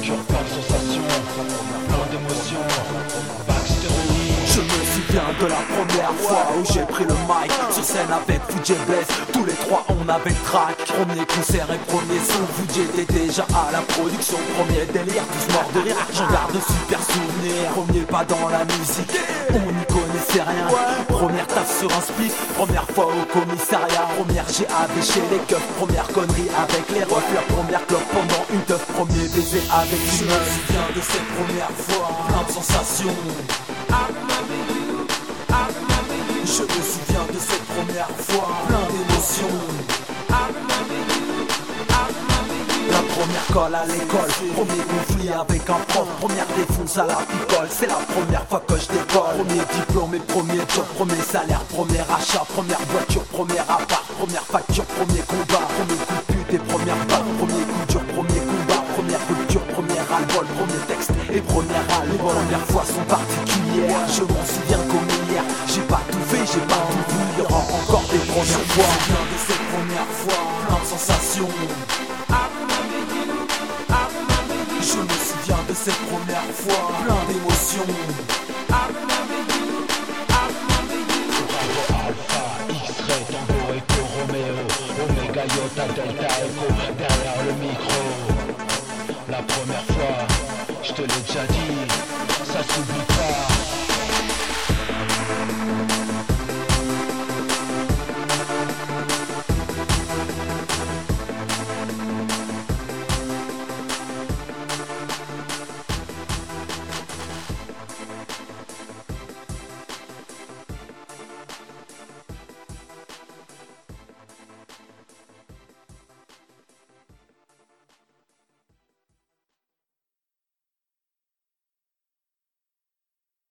voiture, plein de sensations, plein d'émotions. Backstory. Je me souviens de la première fois où j'ai pris le mic sur scène avec Fujay Bless. Tous les trois on avait le track. Premier concert et premier son, Fujay était déjà à la production. Premier délire, tous morts de rire, j'en garde de super souvenirs. Premier pas dans la musique, on n'y connaissait rien. Première taf sur un split, première fois au commissariat. Première GAV chez les keufs, première connerie avec les refs. Leur première clope pendant une teuf, premier baiser avec une meuf. Je me souviens de cette première fois, plein de sensations. Je me souviens de cette première fois, plein d'émotions. La première colle à l'école, premier conflit avec un prof, première défonce à la picole. C'est la première fois que je décolle. Premier diplôme et premier job, premier salaire, premier achat, première voiture, premier appart, première facture, premier combat, premier coup de pute et première balle, premier coup dur, premier combat, première rupture, premier ras-le-bol, premier texte et première album. Première fois sont particulières, je m'en souviens comme hier. J'ai pas tout fait, j'ai pas tout vu, il y aura encore des premières fois. Je me souviens de cette première fois, plein de sensations. Je me souviens de cette première fois, plein d'émotions. Alpha, X-Ray, Tango, Echo, Romeo, Omega, Iota, Delta, Echo, derrière le micro. La première fois, je te l'ai déjà dit, ça s'oublie.